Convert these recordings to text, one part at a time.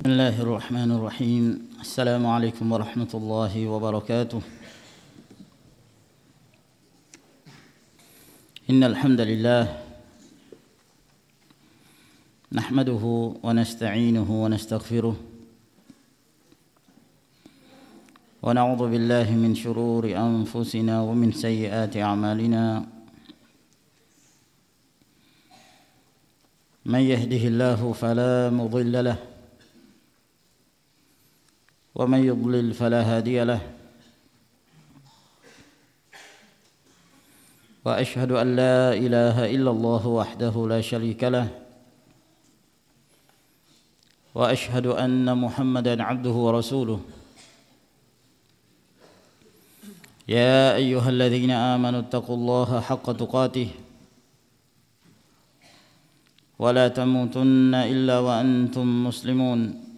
بسم الله الرحمن الرحيم. السلام عليكم ورحمة الله وبركاته. إن الحمد لله نحمده ونستعينه ونستغفره ونعوذ بالله من شرور أنفسنا ومن سيئات أعمالنا. من يهده الله فلا مضل له ومن يضلل فلا هادي له. وأشهد أن لا إله إلا الله وحده لا شريك له وأشهد أن محمدا عبده ورسوله. يا أيها الذين آمنوا اتقوا الله حق تقاته ولا تموتن إلا وأنتم مسلمون.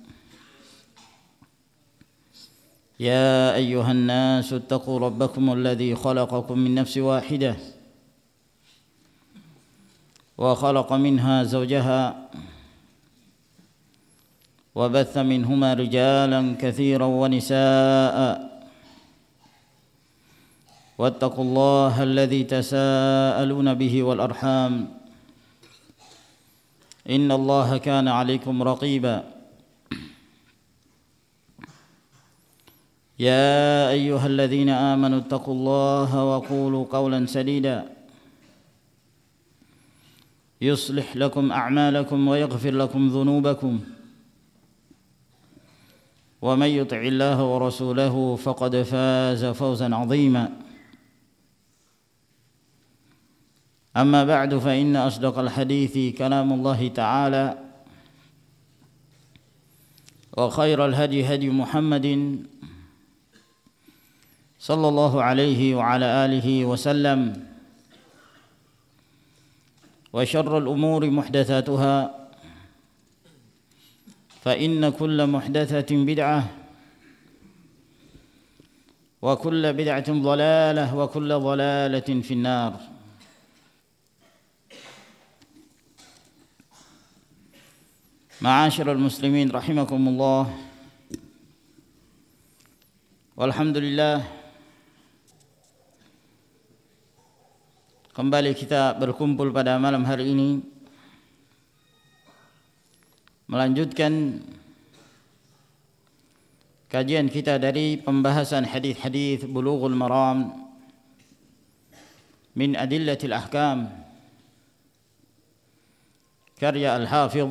يا أيها الناس اتقوا ربكم الذي خلقكم من نفس واحدة وخلق منها زوجها وبث منهما رجالا كثيرا ونساء واتقوا الله الذي تساءلون به والأرحام إن الله كان عليكم رقيبا. يا أيها الذين آمنوا اتقوا الله وقولوا قولا سديدا يصلح لكم أعمالكم ويغفر لكم ذنوبكم ومن يطع الله ورسوله فقد فاز فوزا عظيما. أما بعد فإن أصدق الحديث كلام الله تعالى وخير الهدي هدي محمد صلى الله عليه وعلى آله وسلم وشر الأمور محدثاتها فإن كل محدثة بدعة وكل بدعة ضلالة وكل ضلالة في النار. معاشر المسلمين رحمكم الله. Walhamdulillah, kembali kita berkumpul pada malam hari ini melanjutkan kajian kita dari pembahasan hadis-hadis Bulughul Maram min Adillatil Ahkam karya Al-Hafidh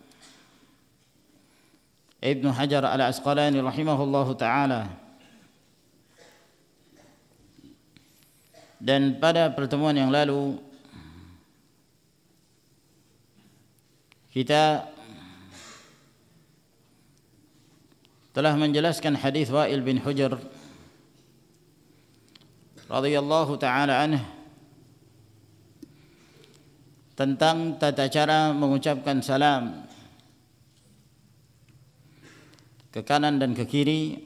Ibnu Hajar Al-Asqalani rahimahullahu ta'ala. Dan pada pertemuan yang lalu kita telah menjelaskan hadis Wa'il bin Hujr radhiyallahu ta'ala anhu tentang tata cara mengucapkan salam ke kanan dan ke kiri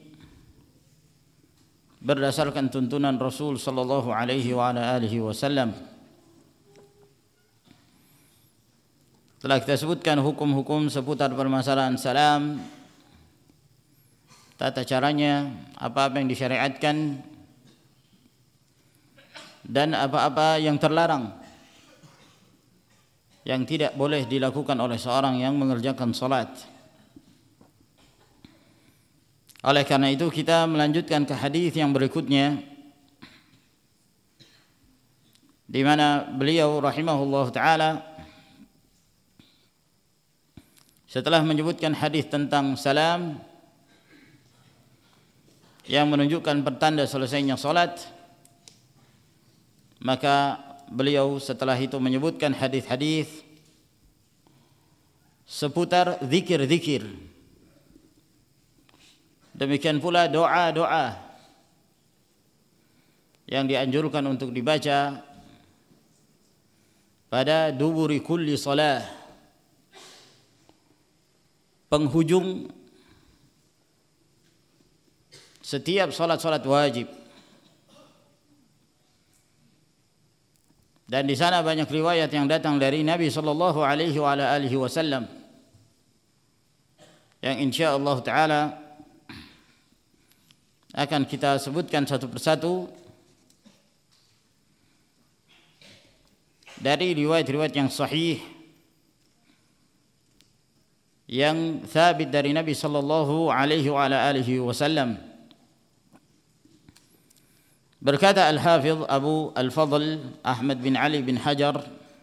berdasarkan tuntunan Rasul sallallahu alaihi wa ala alihi wasallam. Telah kita sebutkan hukum-hukum seputar permasalahan salam, tata caranya, apa-apa yang disyariatkan dan apa-apa yang terlarang yang tidak boleh dilakukan oleh seorang yang mengerjakan salat. Oleh karena itu kita melanjutkan ke hadis yang berikutnya di mana beliau rahimahullah taala setelah menyebutkan hadis tentang salam yang menunjukkan pertanda selesainya salat, maka beliau setelah itu menyebutkan hadis-hadis seputar zikir-zikir. Demikian pula doa-doa yang dianjurkan untuk dibaca pada duburi kulli salah, penghujung setiap salat-salat wajib. Dan di sana banyak riwayat yang datang dari Nabi sallallahu alaihi wa ala alihi wasallam yang insyaallah taala akan kita sebutkan satu persatu dari riwayat-riwayat yang sahih yang thabit dari Nabi sallallahu alaihi wa ala alihi wasallam. Berkata Al-Hafidh Abu Al-Fadl Ahmad bin Ali bin Hajar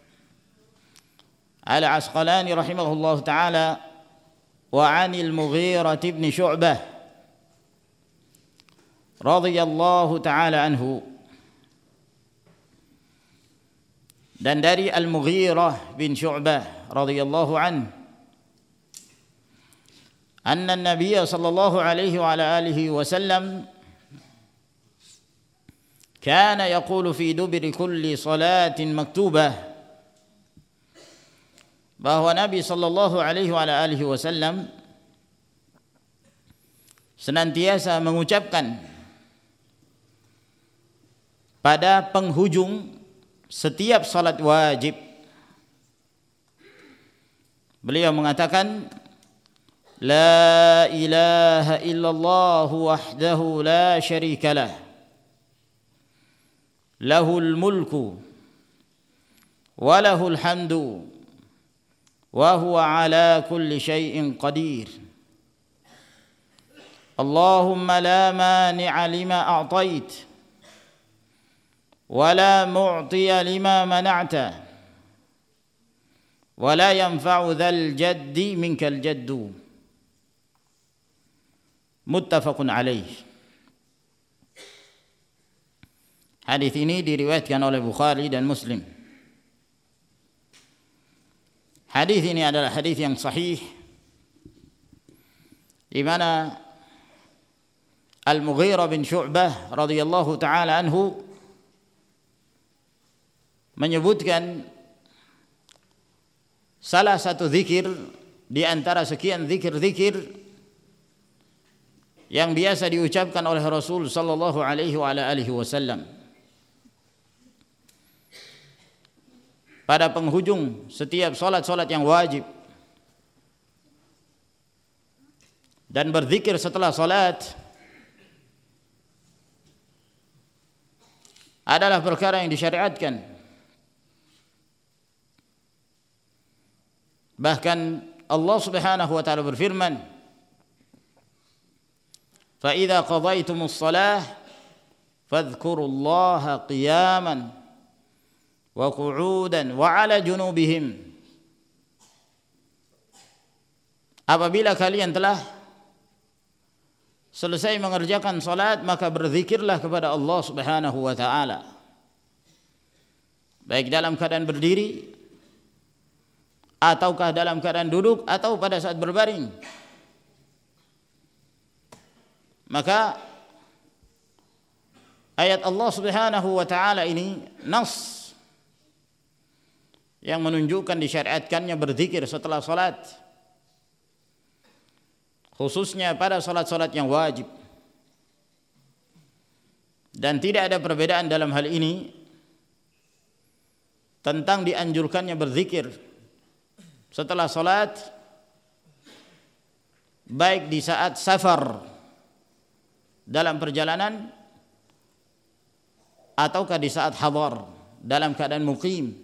Al-Asqalani rahimahullah ta'ala wa 'anil Mughirah bin Syu'bah radhiyallahu ta'ala anhu, dan dari Al-Mughirah bin Syu'bah radhiyallahu anhu, anna an-nabiy sallallahu alaihi wa ala alihi wasallam kana yaqulu fi duburi kulli salatin maktubah, bahwa Nabi sallallahu alaihi wa ala alihi wasallam senantiasa mengucapkan pada penghujung setiap salat wajib, beliau mengatakan la ilaha illallah wahdahu la syarika lah, lahul mulku wa lahul hamdu wa huwa ala kulli syai'in qadir, Allahumma la mani'a lima a'tait wa la mu'tiya lima mana'ta wa la yanfa'u dhal jaddi minkal jaddu. Muttafaqun alaih. Hadis ini diriwayatkan oleh Bukhari dan Muslim. Hadis ini adalah hadis yang sahih di mana Al-Mughirah bin Syu'bah radhiyallahu taala anhu menyebutkan salah satu zikir di antara sekian zikir-zikir yang biasa diucapkan oleh Rasul sallallahu alaihi wa ala alihi wasallam pada penghujung setiap salat-salat yang wajib, dan berzikir setelah salat adalah perkara yang disyariatkan. Bahkan Allah Subhanahu wa taala berfirman, fa idza qadaytumus shalah fadhkurullaha qiyaman wa qu'udan wa 'ala junubihim. Apabila kalian telah selesai mengerjakan salat, maka berzikirlah kepada Allah Subhanahu wa taala, baik dalam keadaan berdiri ataukah dalam keadaan duduk atau pada saat berbaring. Maka ayat Allah Subhanahu wa taala ini nas yang menunjukkan disyariatkannya berzikir setelah salat, khususnya pada salat-salat yang wajib. Dan tidak ada perbedaan dalam hal ini tentang dianjurkannya berzikir setelah salat, baik di saat safar dalam perjalanan ataukah di saat hadar dalam keadaan muqim.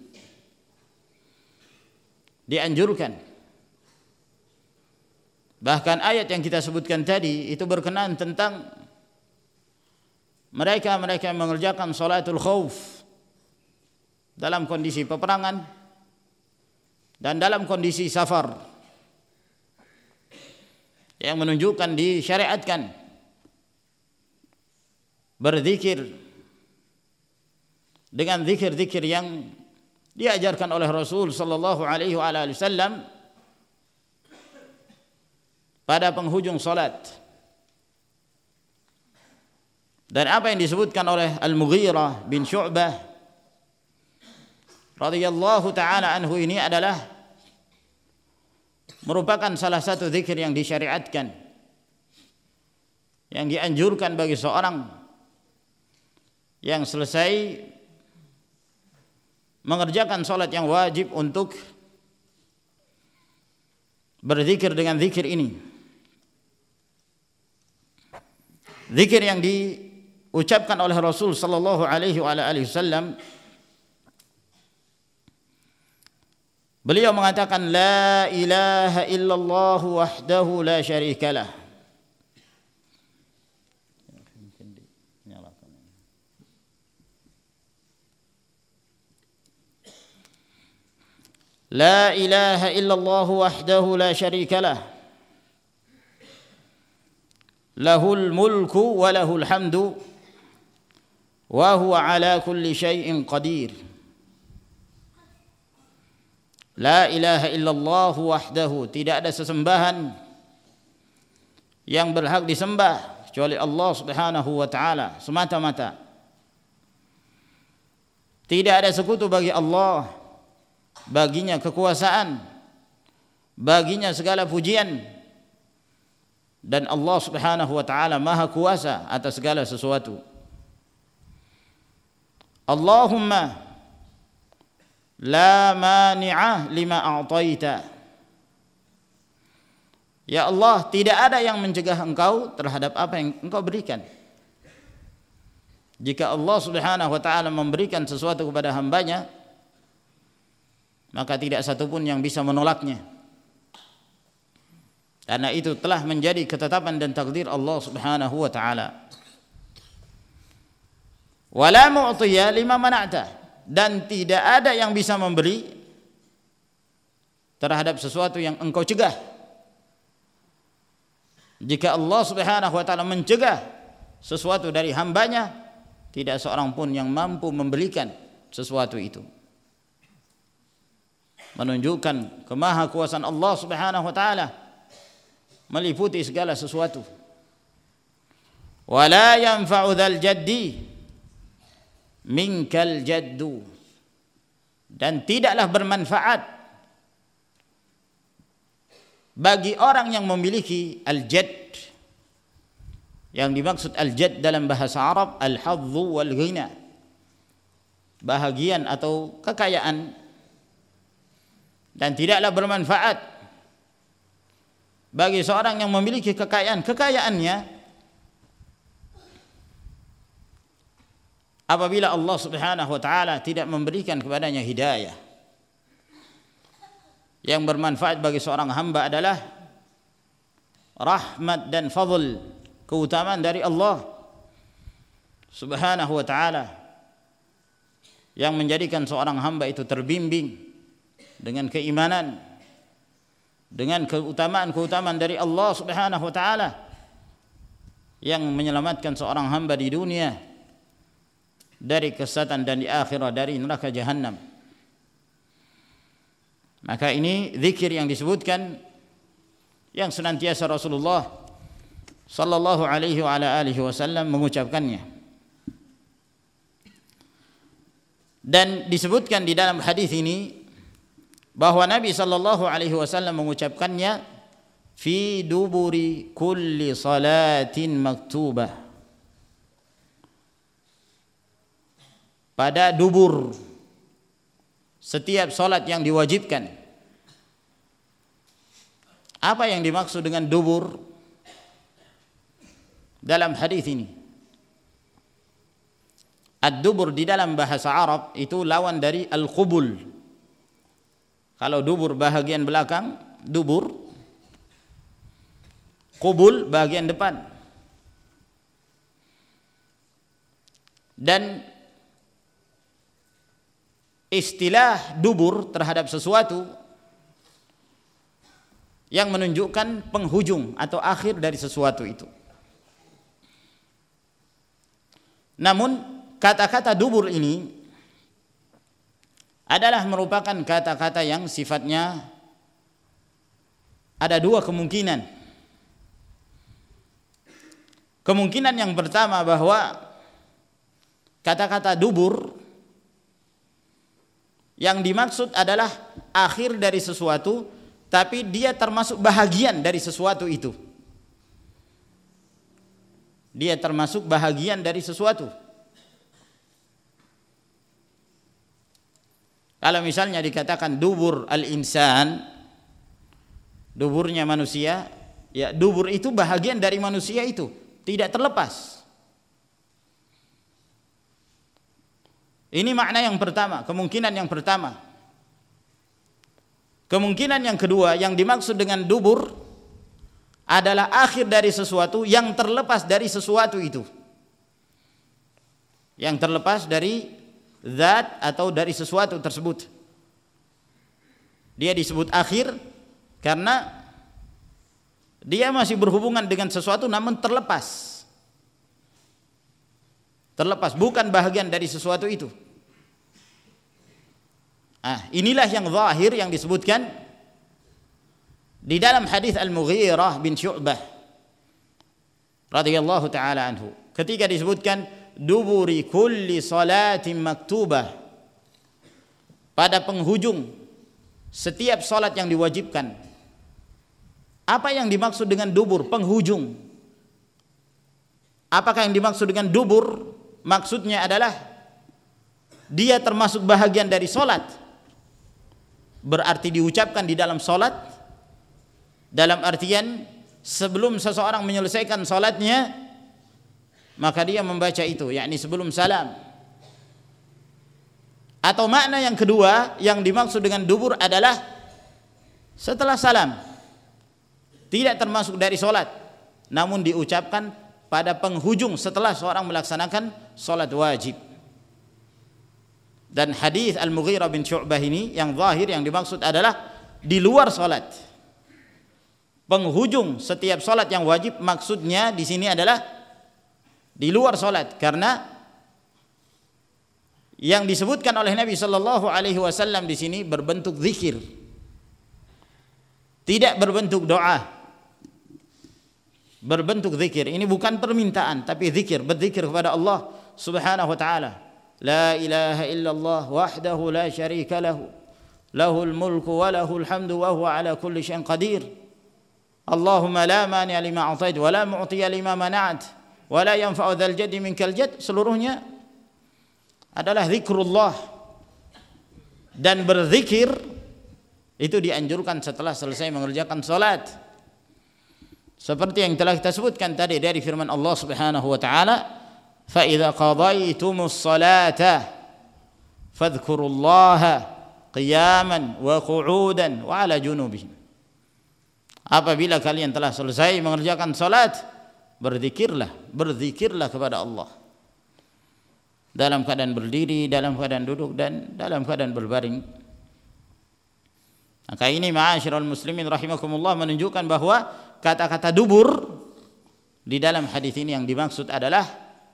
Dianjurkan. Bahkan ayat yang kita sebutkan tadi itu berkenaan tentang mereka-mereka yang mengerjakan salatul khauf dalam kondisi peperangan dan dalam kondisi safar, yang menunjukkan disyariatkan berzikir dengan zikir-zikir yang diajarkan oleh Rasul sallallahu alaihi wasallam pada penghujung salat. Dan apa yang disebutkan oleh Al-Mughirah bin Syu'bah radhiyallahu taala anhu ini adalah merupakan salah satu zikir yang disyariatkan, yang dianjurkan bagi seorang yang selesai mengerjakan salat yang wajib untuk berzikir dengan zikir ini. zikir yang diucapkan oleh Rasul sallallahu alaihi wasallam, beliau mengatakan la ilaha illallah wahdahu la syarikalah. La ilaha illallah wahdahu la syarikalah. Lahul mulku wa lahul hamdu wa huwa ala kulli syai'in qadir. La ilaha illallah wahdahu, tidak ada sesembahan yang berhak disembah kecuali Allah Subhanahu wa taala semata-mata. Tidak ada sekutu bagi Allah, baginya kekuasaan, baginya segala pujian, dan Allah Subhanahu wa taala maha kuasa atas segala sesuatu. Allahumma la mani'a lima a'taita. Ya Allah, tidak ada yang mencegah engkau terhadap apa yang engkau berikan. Jika Allah Subhanahu wa taala memberikan sesuatu kepada hambanya, maka tidak satupun yang bisa menolaknya. Karena itu telah menjadi ketetapan dan takdir Allah Subhanahu wa taala. Wala mu'tiya lima mana'ta, dan tidak ada yang bisa memberi terhadap sesuatu yang engkau cegah. Jika Allah Subhanahu wa taala mencegah sesuatu dari hambanya, tidak seorang pun yang mampu memberikan sesuatu itu. Menunjukkan kemahakuasaan Allah Subhanahu wa taala meliputi segala sesuatu. Wala yanfa'u dzal jaddi minkal jaddu, dan tidaklah bermanfaat bagi orang yang memiliki al-jadd. Yang dimaksud al-jadd dalam bahasa Arab al-hadzu wal ghina, bahagian atau kekayaan. Dan tidaklah bermanfaat bagi seorang yang memiliki kekayaannya apabila Allah Subhanahu wa taala tidak memberikan kepadanya hidayah. Yang bermanfaat bagi seorang hamba adalah rahmat dan fadl, keutamaan dari Allah Subhanahu wa taala yang menjadikan seorang hamba itu terbimbing dengan keimanan, dengan keutamaan-keutamaan dari Allah Subhanahu wa taala yang menyelamatkan seorang hamba di dunia dari kesesatan dan di akhirat dari neraka jahanam. Maka ini zikir yang disebutkan yang senantiasa Rasulullah sallallahu alaihi wa ala alihi wasallam mengucapkannya. Dan disebutkan di dalam hadis ini bahwa Nabi sallallahu alaihi wasallam mengucapkannya fi duburi kulli salatin maktubah, pada dubur setiap salat yang diwajibkan. Apa yang dimaksud dengan dubur dalam hadis ini? Ad-dubur di dalam bahasa Arab itu lawan dari al-qubul. Kalau dubur bahagian belakang, dubur. Qubul bahagian depan. Dan istilah dubur terhadap sesuatu yang menunjukkan penghujung atau akhir dari sesuatu itu. Namun kata-kata dubur ini adalah merupakan kata-kata yang sifatnya ada dua kemungkinan. Kemungkinan yang pertama bahwa kata-kata dubur yang dimaksud adalah akhir dari sesuatu, tapi dia termasuk bahagian dari sesuatu itu. Dia termasuk bahagian dari sesuatu. Kalau misalnya dikatakan dubur al-insan, duburnya manusia, ya dubur itu bahagian dari manusia itu, tidak terlepas. Ini makna yang pertama, kemungkinan yang pertama. Kemungkinan yang kedua, yang dimaksud dengan dubur adalah akhir dari sesuatu yang terlepas dari sesuatu itu. Yang terlepas dari zat atau dari sesuatu tersebut. Dia disebut akhir karena dia masih berhubungan dengan sesuatu namun terlepas. Terlepas, bukan bahagian dari sesuatu itu. Inilah yang zahir yang disebutkan di dalam hadis Al-Mughirah bin Syu'bah radhiyallahu taala anhu, ketika disebutkan duburi kulli salatin maktubah, pada penghujung setiap salat yang diwajibkan. Apa yang dimaksud dengan dubur? Penghujung. Apakah yang dimaksud dengan dubur? Maksudnya adalah dia termasuk bahagian dari salat, berarti diucapkan di dalam salat, dalam artian sebelum seseorang menyelesaikan salatnya maka dia membaca itu, yakni sebelum salam. Atau makna yang kedua yang dimaksud dengan dubur adalah setelah salam, tidak termasuk dari salat namun diucapkan pada penghujung setelah seorang melaksanakan salat wajib. Dan hadis Al-Mughirah bin Syu'bah ini yang zahir yang dimaksud adalah di luar salat. Penghujung setiap salat yang wajib maksudnya di sini adalah di luar salat, karena yang disebutkan oleh Nabi sallallahu alaihi wasallam di sini berbentuk zikir. Tidak berbentuk doa. Berbentuk zikir. Ini bukan permintaan tapi zikir, berzikir kepada Allah Subhanahu wa taala. La ilaha illallah wahdahu la syarika lahu, lahul mulku wa lahul hamdu wa huwa ala kulli syai'in qadir. Allahumma la mani'a lima a'tait wa la mu'tiya lima mana'at wa la yanfa'u dzal jaddi minkal jadd. Seluruhnya adalah zikrullah, dan berzikir itu dianjurkan setelah selesai mengerjakan salat. Seperti yang telah kita sebutkan tadi dari firman Allah Subhanahu wa taala, fa idza qadaytumus salata fadhkurullaha qiyaman wa qu'udan wa ala junubihim. Apabila kalian telah selesai mengerjakan salat, berzikirlah kepada Allah dalam keadaan berdiri, dalam keadaan duduk, dan dalam keadaan berbaring. Maka ini ma'asyiral muslimin rahimakumullah menunjukkan bahwa kata-kata dubur di dalam hadis ini yang dimaksud adalah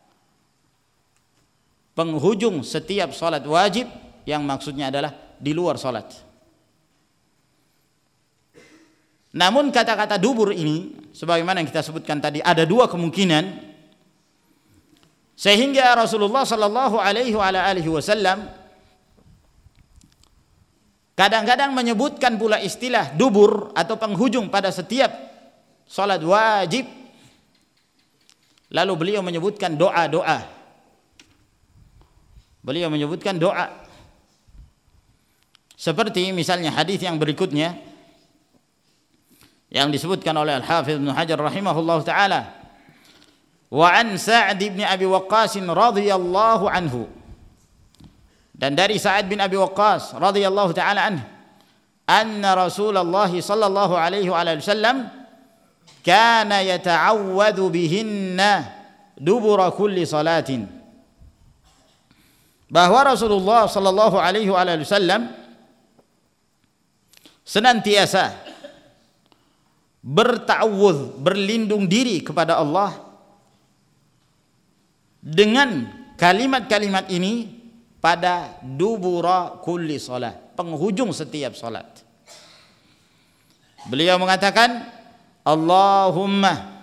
penghujung setiap salat wajib, yang maksudnya adalah di luar salat. Namun kata-kata dubur ini sebagaimana yang kita sebutkan tadi ada dua kemungkinan, sehingga Rasulullah sallallahu alaihi wasallam kadang-kadang menyebutkan pula istilah dubur atau penghujung pada setiap salat wajib. Lalu beliau menyebutkan doa-doa. Beliau menyebutkan doa. Seperti misalnya hadis yang berikutnya yang disebutkan oleh Al-Hafidz Ibnu Hajar rahimahullahu taala, wa an Sa'd bin Abi Waqqas radhiyallahu anhu, dan dari Sa'ad bin Abi Waqqas radhiyallahu taala anhu, anna Rasulullah sallallahu alaihi wasallam kana yata'awwadhu bihinna dubura kulli salatin, bahwa Rasulullah sallallahu alaihi wasallam senantiasa berta'awudz, berlindung diri kepada Allah dengan kalimat-kalimat ini pada dubura kulli salat, penghujung setiap salat. Beliau mengatakan, Allahumma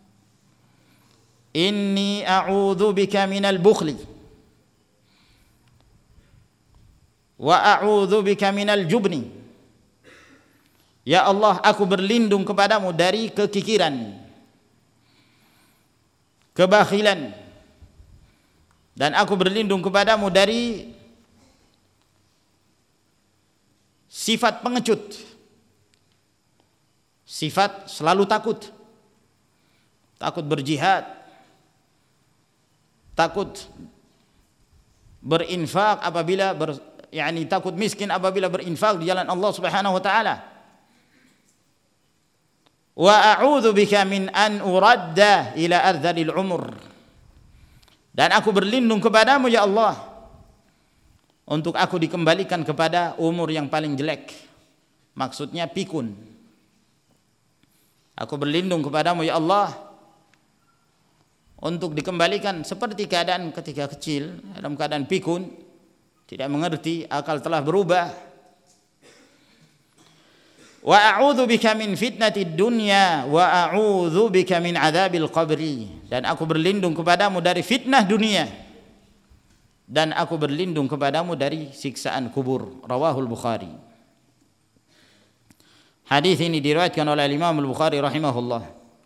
inni a'udzu bika minal bukhli wa a'udzu bika minal jubni. Ya Allah, aku berlindung kepadamu dari kekikiran, kebakhilan, dan aku berlindung kepadamu dari sifat pengecut, sifat selalu takut. takut berjihad, takut berinfak apabila takut miskin apabila berinfak di jalan Allah Subhanahu wa taala. Wa a'udzu bika min an uradda ila ardhil umur. Dan aku berlindung kepadamu ya Allah untuk aku dikembalikan kepada umur yang paling jelek. Maksudnya pikun. Aku berlindung kepadamu ya Allah untuk dikembalikan seperti keadaan ketika kecil, dalam keadaan pikun, tidak mengerti, akal telah berubah. Wa a'udzu bika min fitnatid dunya wa a'udzu bika min adzabil qabri. Dan aku berlindung kepadamu dari fitnah dunia dan aku berlindung kepadamu dari siksaan kubur. Rawahul Bukhari. Hadis ini diriwayatkan oleh Imam Al-Bukhari rahimahullah.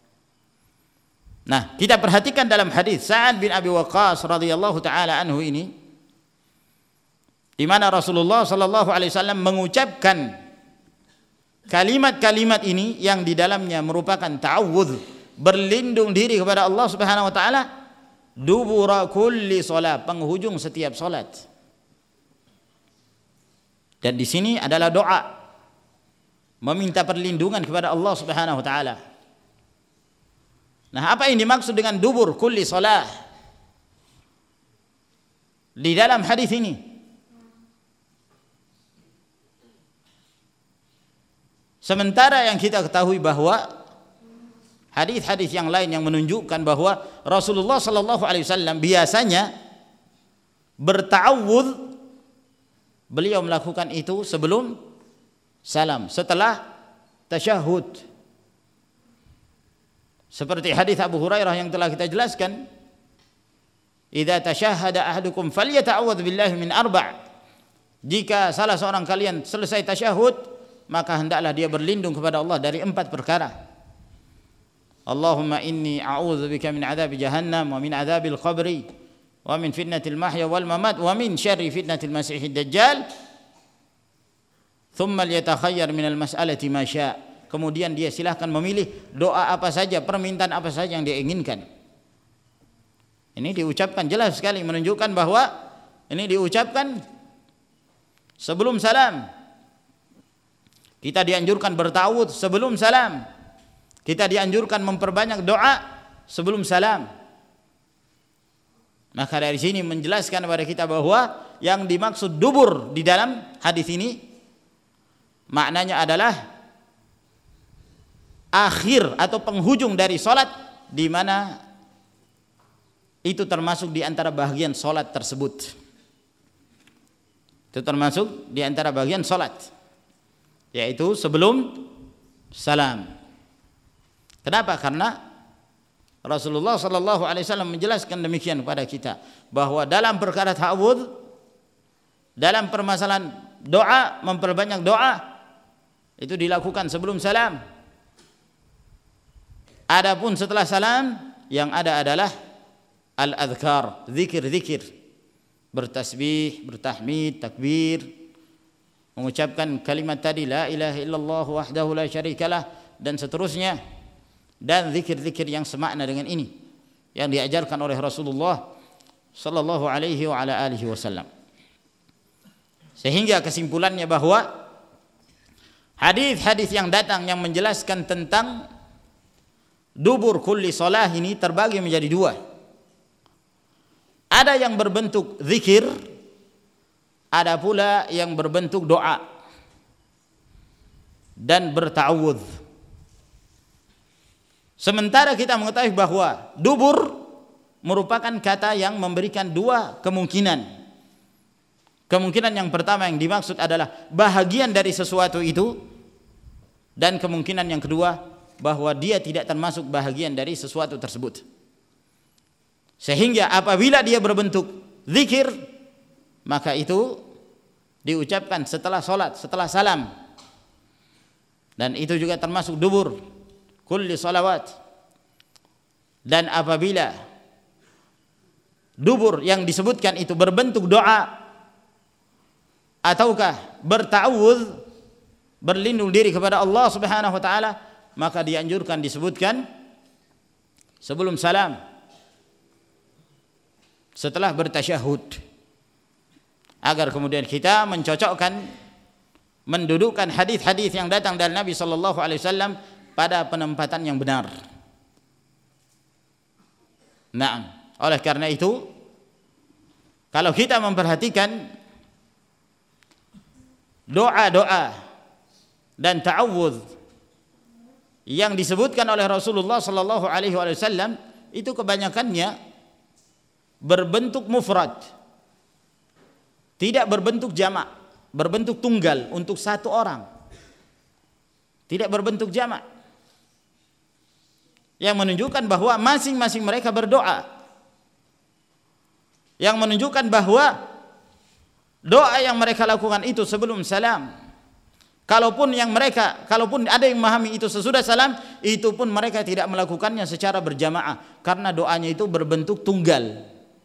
Nah, kita perhatikan dalam hadis Sa'ad bin Abi Waqqas radhiyallahu taala anhu ini, di mana Rasulullah sallallahu alaihi wasallam mengucapkan kalimat-kalimat ini yang di dalamnya merupakan ta'awudz, berlindung diri kepada Allah Subhanahu wa taala dubura kulli shalah, penghujung setiap salat. Dan di sini adalah doa meminta perlindungan kepada Allah Subhanahu wa taala. Nah, apa yang dimaksud dengan dubur kulli shalah di dalam hadis ini? Sementara yang kita ketahui bahwa hadis-hadis yang lain yang menunjukkan bahwa Rasulullah sallallahu alaihi wasallam biasanya berta'awudz, beliau melakukan itu sebelum salam, setelah tasyahud. Seperti hadis Abu Hurairah yang telah kita jelaskan, "Idza tasyahhada ahadukum falyata'awwadz billahi min arba'." Jika salah seorang kalian selesai tasyahud, maka hendaklah dia berlindung kepada Allah dari 4 perkara. Allahumma inni a'udzubika min adzabi jahannam wa min adzabil qabri wa min fitnatil mahya wal mamat wa min syarri fitnatil masiihid dajjal. Thumma liyatakhayyar minal mas'alati ma syaa'. Kemudian dia silahkan memilih doa apa saja, permintaan apa saja yang dia inginkan. Ini diucapkan jelas sekali menunjukkan bahwa ini diucapkan sebelum salam. Kita dianjurkan berta'awudz sebelum salam. Kita dianjurkan memperbanyak doa sebelum salam. Maka dari sini menjelaskan kepada kita bahwa yang dimaksud dubur di dalam hadis ini maknanya adalah akhir atau penghujung dari salat, di mana itu termasuk di antara bagian salat tersebut. Itu termasuk di antara bagian salat, yaitu sebelum salam. Kenapa? Karena Rasulullah sallallahu alaihi wasallam menjelaskan demikian kepada kita bahwa dalam perkara ta'awudz, dalam permasalahan doa, memperbanyak doa itu dilakukan sebelum salam. Adapun setelah salam yang ada adalah al-adhkar, zikir-zikir, bertasbih, bertahmid, takbir, mengucapkan kalimat tadi la ilaha illallah wahdahu la syarikalah dan seterusnya, dan zikir-zikir yang semakna dengan ini yang diajarkan oleh Rasulullah sallallahu alaihi wa ala alihi wasallam. Sehingga kesimpulannya bahwa hadis-hadis yang datang yang menjelaskan tentang dubur kulli shalah ini terbagi menjadi 2. Ada yang berbentuk zikir, ada pula yang berbentuk doa dan berta'awudz. Sementara kita mengetahui bahwa dubur merupakan kata yang memberikan 2 kemungkinan. Kemungkinan yang pertama yang dimaksud adalah bahagian dari sesuatu itu, dan kemungkinan yang kedua bahwa dia tidak termasuk bahagian dari sesuatu tersebut. Sehingga apabila dia berbentuk zikir, maka itu diucapkan setelah salat, setelah salam. Dan itu juga termasuk dubur kulli salawat. Dan apabila dubur yang disebutkan itu berbentuk doa ataukah berta'awudz, berlindung diri kepada Allah Subhanahu wa taala, maka dianjurkan disebutkan sebelum salam, setelah bertasyahud, agar kemudian kita mencocokkan, mendudukkan hadis-hadis yang datang dari Nabi sallallahu alaihi wasallam pada penempatan yang benar. Nah, oleh karena itu kalau kita memperhatikan doa-doa dan ta'awudz yang disebutkan oleh Rasulullah sallallahu alaihi wasallam itu kebanyakannya berbentuk mufrad, tidak berbentuk jamak, berbentuk tunggal untuk satu orang, tidak berbentuk jamak, yang menunjukkan bahwa masing-masing mereka berdoa, yang menunjukkan bahwa doa yang mereka lakukan itu sebelum salam, kalaupun ada yang memahami itu sesudah salam, itu pun mereka tidak melakukannya secara berjamaah karena doanya itu berbentuk tunggal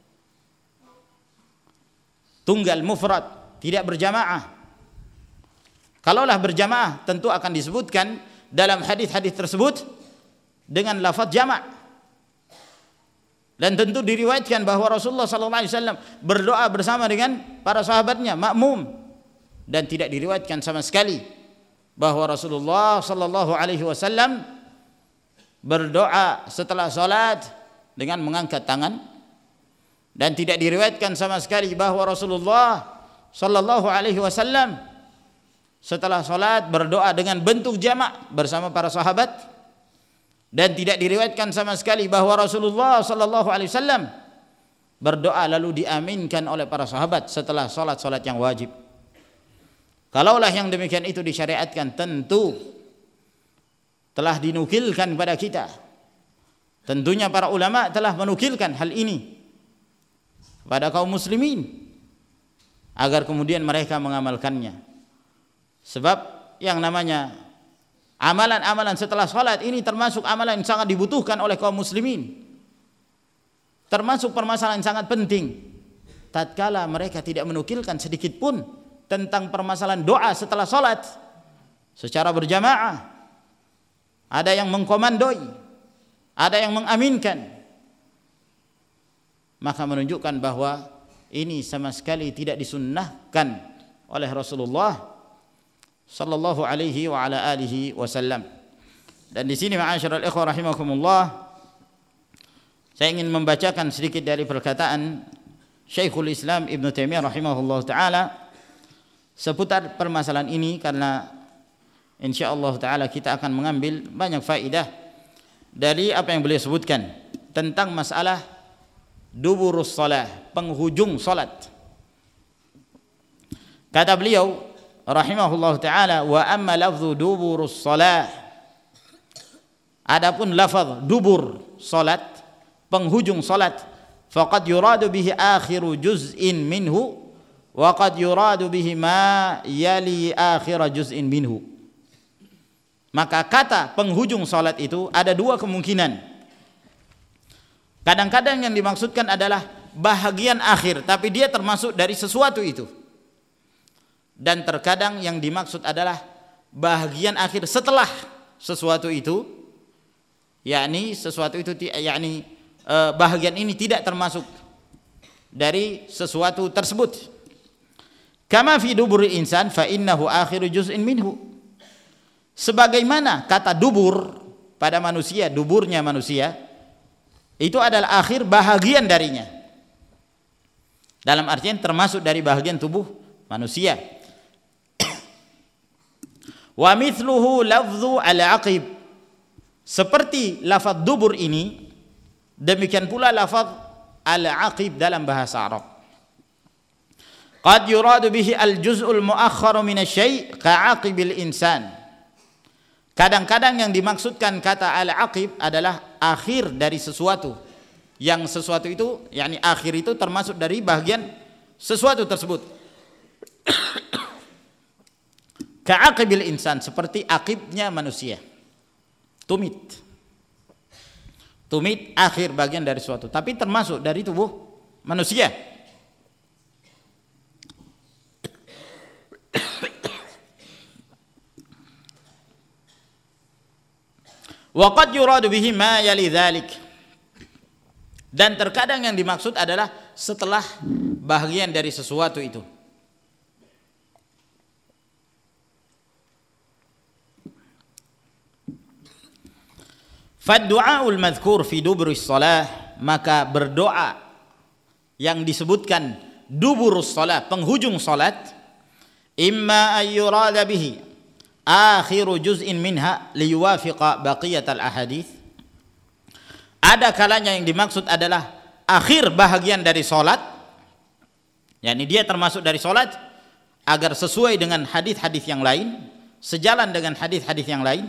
mufrad, tidak berjamaah. Kalaulah berjamaah tentu akan disebutkan dalam hadis-hadis tersebut dengan lafaz jamak, dan tentu diriwayatkan bahwa Rasulullah SAW berdoa bersama dengan para sahabatnya makmum, dan tidak diriwayatkan sama sekali bahwa Rasulullah SAW berdoa setelah salat dengan mengangkat tangan, dan tidak diriwayatkan sama sekali bahwa Rasulullah SAW setelah salat berdoa dengan bentuk jamak bersama para sahabat, dan tidak diriwayatkan sama sekali bahwa Rasulullah SAW berdoa lalu diaminkan oleh para sahabat setelah salat yang wajib. Kalaulah yang demikian itu disyariatkan, tentu telah dinukilkan kepada kita. Tentunya para ulama telah menukilkan hal ini kepada kaum muslimin agar kemudian mereka mengamalkannya. Sebab yang namanya amalan-amalan setelah salat ini termasuk amalan yang sangat dibutuhkan oleh kaum muslimin, termasuk permasalahan yang sangat penting. Tatkala mereka tidak menukilkan sedikit pun tentang permasalahan doa setelah salat secara berjamaah, ada yang mengkomandoi, ada yang mengaminkan, maka menunjukkan bahwa ini sama sekali tidak disunnahkan oleh Rasulullah sallallahu alaihi wa ala alihi wasallam. Dan di sini ma'asyiral ikhwah rahimakumullah, saya ingin membacakan sedikit dari perkataan Syekhul Islam Ibnu Taimiyah rahimahullah taala seputar permasalahan ini, karena insyaallah taala kita akan mengambil banyak faedah dari apa yang beliau sebutkan tentang masalah duburus shalah, penghujung salat. Kata beliau rahimahullah taala, wa amma lafzu duburus shalah, adapun lafaz dubur salat, penghujung salat, faqad yuradu bihi akhiru juz'in minhu wa qad yuradu bihi ma yali akhira juz'in minhu. Maka kata penghujung salat itu ada dua kemungkinan. Kadang-kadang yang dimaksudkan adalah bahagian akhir, tapi dia termasuk dari sesuatu itu. Dan terkadang yang dimaksud adalah bahagian akhir setelah sesuatu itu, yakni sesuatu itu bahagian ini tidak termasuk dari sesuatu tersebut. Kama fi duburi insan fa innahu akhiru juz'in minhu. Sebagaimana kata dubur pada manusia, duburnya manusia itu adalah akhir bahagian darinya, dalam artian termasuk dari bahagian tubuh manusia. Wa mithluhu lafzu al-aqib, seperti lafaz dubur ini, demikian pula lafaz al-aqib dalam bahasa Arab. Qad yuradu bihi al-juz'ul muakhkharu min asy-syai' ka'aqibil insan. Kadang-kadang yang dimaksudkan kata al-aqib adalah akhir dari sesuatu, yang sesuatu itu yakni akhir itu termasuk dari bagian sesuatu tersebut. Ka'aqibil insan, seperti akibnya manusia. Tumit akhir bagian dari sesuatu, tapi termasuk dari tubuh manusia. Wa qad yuradu bihi ma yali dzalik, Dan terkadang yang dimaksud adalah setelah bahagian dari sesuatu itu. Fad-du'aul madhkur fi duburis shalah, maka berdoa yang disebutkan duburus shalah, penghujung salat, imma ayyurada bihi akhiru juz'in minha liyuwafiqa baqiyatal ahadits. Ada kalanya yang dimaksud adalah akhir bahagian dari salat, yakni dia termasuk dari salat agar sesuai dengan hadis-hadis yang lain, sejalan dengan hadis-hadis yang lain.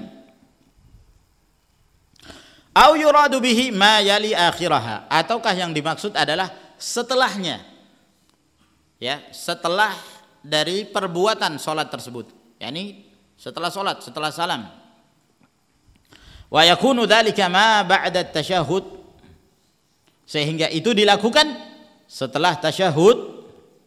Au yuradu bihi ma yali akhiraha, ataukah yang dimaksud adalah setelahnya, ya, setelah dari perbuatan salat tersebut, yakni setelah salat, setelah salam. Wa yakunu dzalika ma ba'da tasyahud, sehingga itu dilakukan setelah tasyahud.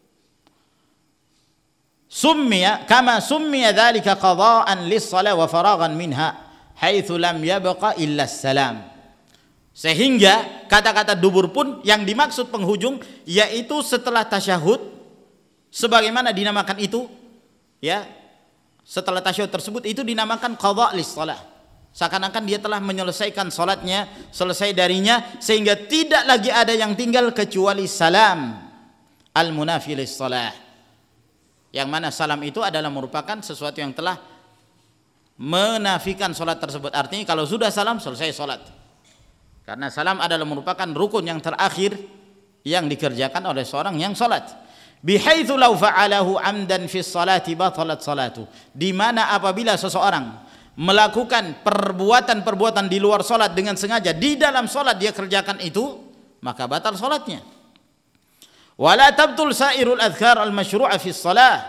Summiya kama summiya dzalika qada'an lis-shalah wa faraghan minha haitsu lam yabqa illa salam. Sehingga kata-kata dubur pun yang dimaksud penghujung yaitu setelah tasyahud, sebagaimana dinamakan itu, ya, setelah tasyahud tersebut itu dinamakan qadha' lis-shalah. Seakan-akan dia telah menyelesaikan salatnya, selesai darinya, sehingga tidak lagi ada yang tinggal kecuali salam al-munafi lis-shalah. Yang mana salam itu adalah merupakan sesuatu yang telah menafikan salat tersebut. Artinya kalau sudah salam selesai salat. Karena salam adalah merupakan rukun yang terakhir yang dikerjakan oleh seorang yang salat. Bihaitsu law fa'alahu 'amdan fi sholati batalat salatu. Di mana apabila seseorang melakukan perbuatan-perbuatan di luar salat dengan sengaja, di dalam salat dia kerjakan itu, maka batal salatnya. Wala tabtul sairul adhkar al-masyru'a fi shalah,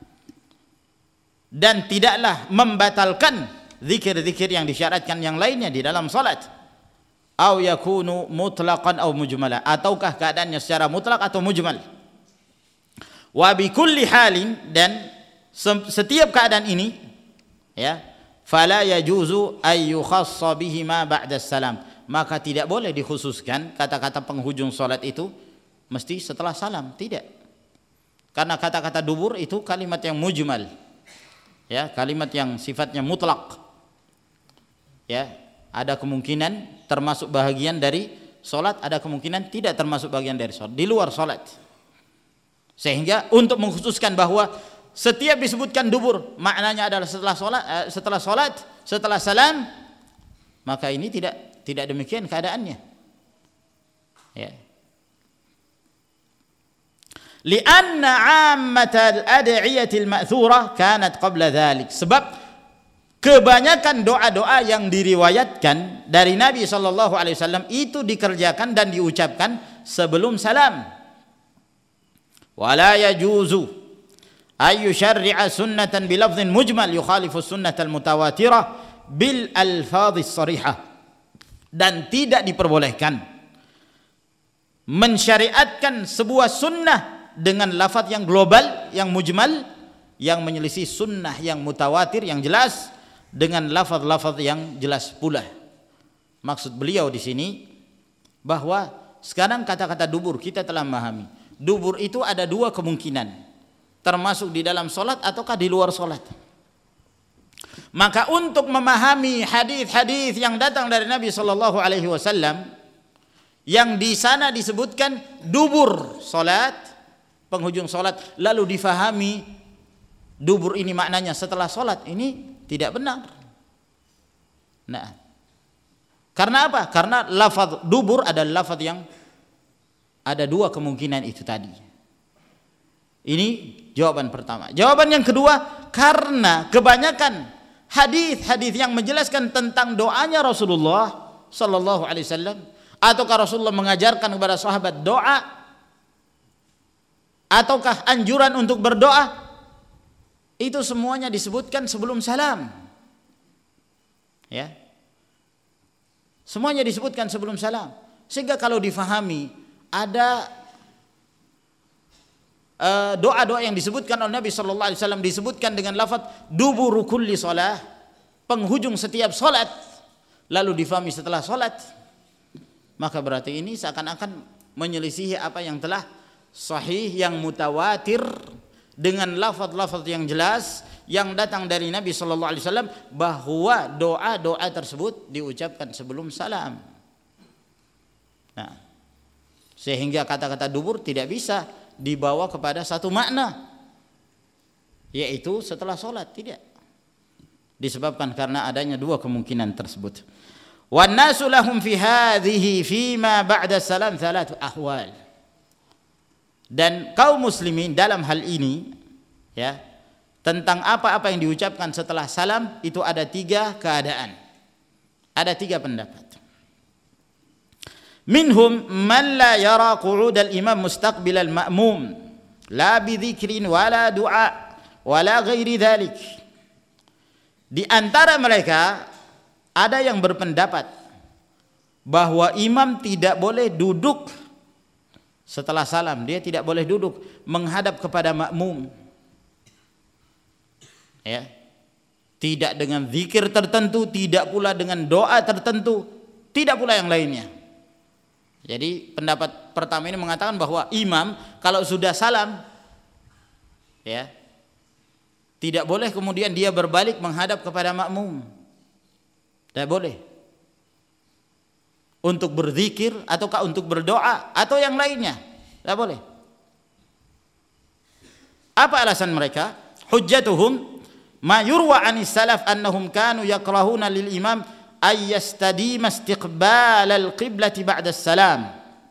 dan tidaklah membatalkan zikir-zikir yang disyaratkan yang lainnya di dalam salat. Au yakunu mutlaqan au mujmala, ataukah keadaannya secara mutlak atau mujmal. Wa bi kulli halin, dan setiap keadaan ini, ya, fala yajuzu ay yukhassa bihi ma ba'da salam, maka tidak boleh dikhususkan kata-kata penghujung salat itu mesti setelah salam, tidak. Karena kata-kata dubur itu kalimat yang mujmal, ya, kalimat yang sifatnya mutlak, ya, ada kemungkinan termasuk bahagian dari salat, ada kemungkinan tidak termasuk bagian dari salat, di luar salat. Sehingga untuk mengkhususkan bahwa setiap disebutkan dubur maknanya adalah setelah salat, setelah salam, maka ini tidak demikian keadaannya, ya. Lianna 'ammatal ad'iyatil ma'thura kanat qabla dzalik, sebab kebanyakan doa-doa yang diriwayatkan dari Nabi sallallahu alaihi wasallam itu dikerjakan dan diucapkan sebelum salam. Wala yajuzu ay yusyarri'a sunnatan bilafdhin mujmal yukhalifu sunnatal mutawatirah bil alfadhis sarihah, dan tidak diperbolehkan mensyariatkan sebuah sunnah dengan lafaz yang global, yang mujmal, yang menyelisih sunnah yang mutawatir, yang jelas, dengan lafaz-lafaz yang jelas pula. Maksud beliau di sini bahwa sekarang kata-kata dubur kita telah memahami. Dubur itu ada dua kemungkinan, termasuk di dalam solat ataukah di luar solat. Maka untuk memahami hadis-hadis yang datang dari Nabi Shallallahu Alaihi Wasallam yang di sana disebutkan dubur solat, penghujung solat, lalu difahami dubur ini maknanya setelah solat, ini tidak benar. Nah, karena apa? Karena lafaz dubur adalah lafaz yang ada dua kemungkinan itu tadi. Ini jawaban pertama. Jawaban yang kedua, karena kebanyakan hadis-hadis yang menjelaskan tentang doanya Rasulullah sallallahu alaihi wasallam, ataukah Rasulullah mengajarkan kepada sahabat doa, ataukah anjuran untuk berdoa, itu semuanya disebutkan sebelum salam. Ya. Semuanya disebutkan sebelum salam. Sehingga kalau difahami ada doa-doa yang disebutkan oleh Nabi sallallahu alaihi wasallam disebutkan dengan lafaz duburu kulli shalah, penghujung setiap salat, lalu difahami setelah salat, maka berarti ini seakan-akan menyelisihi apa yang telah sahih, yang mutawatir dengan lafaz-lafaz yang jelas yang datang dari Nabi sallallahu alaihi wasallam, bahwa doa-doa tersebut diucapkan sebelum salam. Nah, sehingga kata-kata dubur tidak bisa dibawa kepada satu makna, yaitu setelah sholat, tidak. Disebabkan karena adanya dua kemungkinan tersebut. Wan nasu lahum fi hadhihi fima ba'da salam thalathu ahwal. Dan kaum muslimin dalam hal ini, ya, tentang apa-apa yang diucapkan setelah salam itu ada tiga keadaan, ada tiga pendapat. Minhum man la yara qu'ud al-imam mustaqbil al-ma'mum la bi dzikrin wala du'a wala ghairi dzalik. Di antara mereka ada yang berpendapat bahwa imam tidak boleh duduk setelah salam, dia tidak boleh duduk menghadap kepada makmum, ya, tidak dengan zikir tertentu, tidak pula dengan doa tertentu, tidak pula yang lainnya. Jadi pendapat pertama ini mengatakan bahwa imam kalau sudah salam, ya, tidak boleh kemudian dia berbalik menghadap kepada makmum, tidak boleh untuk berzikir ataukah untuk berdoa atau yang lainnya, tidak boleh. Apa alasan mereka? Hujjatuhum ma yurwa anis salaf annahum kanu yakrahuna lil imam ay yastadima istiqbal al-qiblati ba'da salam.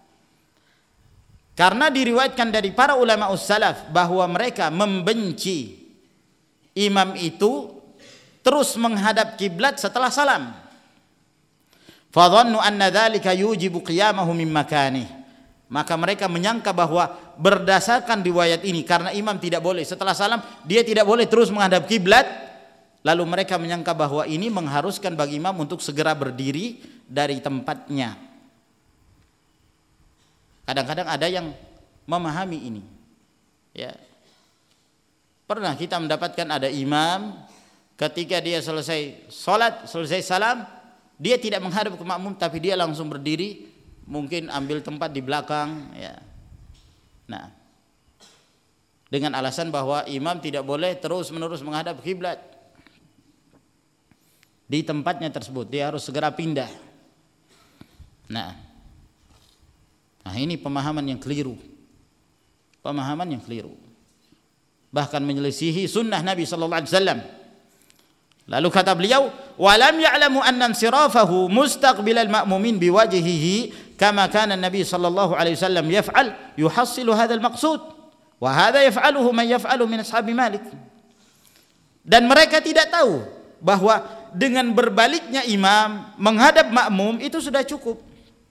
Karena diriwayatkan dari para ulama salaf bahwa mereka membenci imam itu terus menghadap kiblat setelah salam. Fadhannu anna dzalika yujibu qiyamahu min makanih. Maka mereka menyangka bahwa berdasarkan riwayat ini, karena imam tidak boleh setelah salam, dia tidak boleh terus menghadap kiblat, lalu mereka menyangka bahwa ini mengharuskan bagi imam untuk segera berdiri dari tempatnya. Kadang-kadang ada yang memahami ini, ya. Pernah kita mendapatkan ada imam ketika dia selesai sholat, selesai salam, dia tidak menghadap ke makmum, tapi dia langsung berdiri, mungkin ambil tempat di belakang, ya. Nah, dengan alasan bahwa imam tidak boleh terus-menerus menghadap kiblat di tempatnya tersebut, dia harus segera pindah. Nah, ini pemahaman yang keliru. Pemahaman yang keliru. Bahkan menyelisihi sunnah Nabi sallallahu alaihi wasallam. Lalu kata beliau, "Walam ya'lamu anna insirafahu mustaqbilal ma'mumin biwajhihi kama kana Nabi sallallahu alaihi wasallam yaf'al yuhassilu hadzal maqsud wa hadza yaf'aluhu man yaf'alu min ashabi Malik." Dan mereka tidak tahu bahwa dengan berbaliknya imam menghadap makmum itu sudah cukup.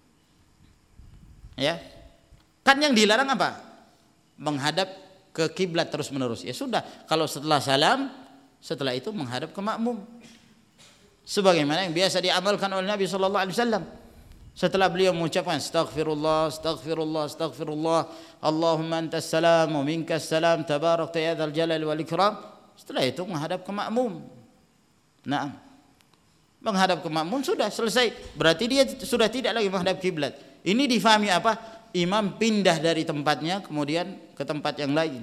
Ya. Kan yang dilarang apa? Menghadap ke kiblat terus-menerus. Ya sudah, kalau setelah salam, setelah itu menghadap ke makmum. Sebagaimana yang biasa diamalkan oleh Nabi sallallahu alaihi wasallam. Setelah beliau mengucapkan astaghfirullah, astaghfirullah, astaghfirullah, Allahumma antas salam wa minkas salam, tabarakta ya dzal jalali wal ikram, setelah itu menghadap ke makmum. Nah, menghadap ke makmum sudah selesai. Berarti dia sudah tidak lagi menghadap kiblat. Ini difahami apa? Imam pindah dari tempatnya kemudian ke tempat yang lain.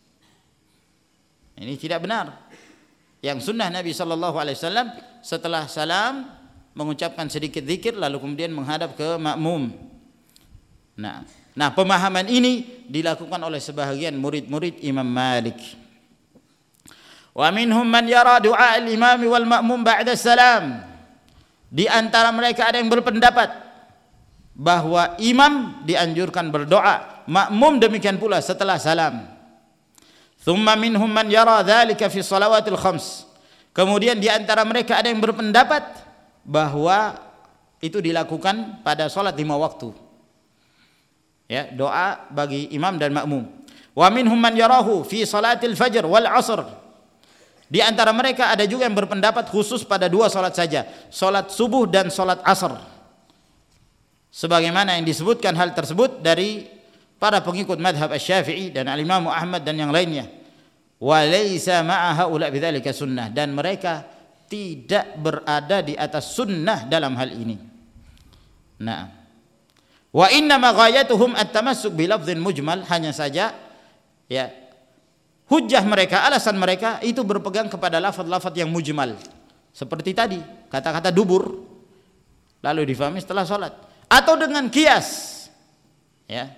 Ini tidak benar. Yang sunnah Nabi sallallahu alaihi wasallam setelah salam mengucapkan sedikit zikir lalu kemudian menghadap ke makmum. Nah, pemahaman ini dilakukan oleh sebahagian murid-murid Imam Malik. Wa minhum man yara du'a al-imam wal ma'mum ba'da salam. Di antara mereka ada yang berpendapat bahwa imam dianjurkan berdoa, makmum demikian pula setelah salam. Thumma minhum man yara dzalika fi shalawatil khams. Kemudian di antara mereka ada yang berpendapat bahwa itu dilakukan pada salat 5 waktu. Ya, doa bagi imam dan makmum. Wa minhum man yarahu fi salatil fajr wal 'asr. Di antara mereka ada juga yang berpendapat khusus pada 2 salat saja, salat subuh dan salat asar. Sebagaimana yang disebutkan hal tersebut dari para pengikut madhab Asy-Syafi'i dan Al-Imam Ahmad dan yang lainnya. Wa laisa ma'a haula bidzalika sunnah, dan mereka tidak berada di atas sunnah dalam hal ini. Nah, Wa inna ma ghayatuhum at-tamassuk bi lafdhin mujmal, hanya saja ya hujjah mereka, alasan mereka itu berpegang kepada lafaz-lafaz yang mujmal. Seperti tadi, kata-kata dubur lalu difahami setelah salat, atau dengan kias. Ya.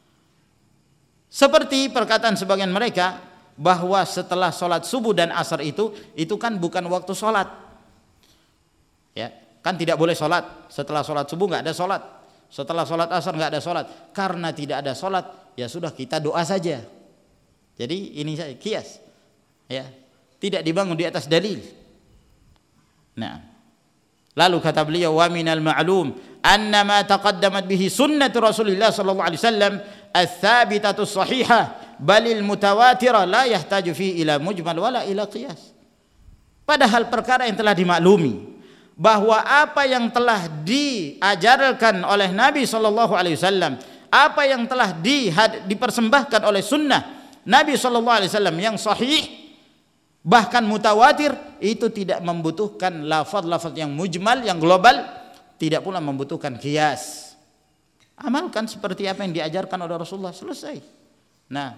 Seperti perkataan sebagian mereka bahwa setelah salat subuh dan asar itu kan bukan waktu salat. Ya, kan tidak boleh salat setelah salat subuh, enggak ada salat. Setelah sholat asar nggak ada sholat, karena tidak ada sholat ya sudah kita doa saja. Jadi ini saya kias, ya tidak dibangun di atas dalil. Nah, lalu kata beliau wa minal ma'lum anna ma taqaddamat bihi sunnatu Rasulillah sallallahu alaihi wasallam ats-tsabitatu shahihah balil mutawatirah la yahtaju fi ila mujmal wala ila qiyas. Padahal perkara yang telah dimaklumi bahwa apa yang telah diajarkan oleh Nabi sallallahu alaihi wasallam, apa yang telah dipersembahkan oleh sunnah Nabi sallallahu alaihi wasallam yang sahih bahkan mutawatir, itu tidak membutuhkan lafaz-lafaz yang mujmal, yang global, tidak pula membutuhkan qiyas. Amalkan seperti apa yang diajarkan oleh Rasulullah, selesai. Nah,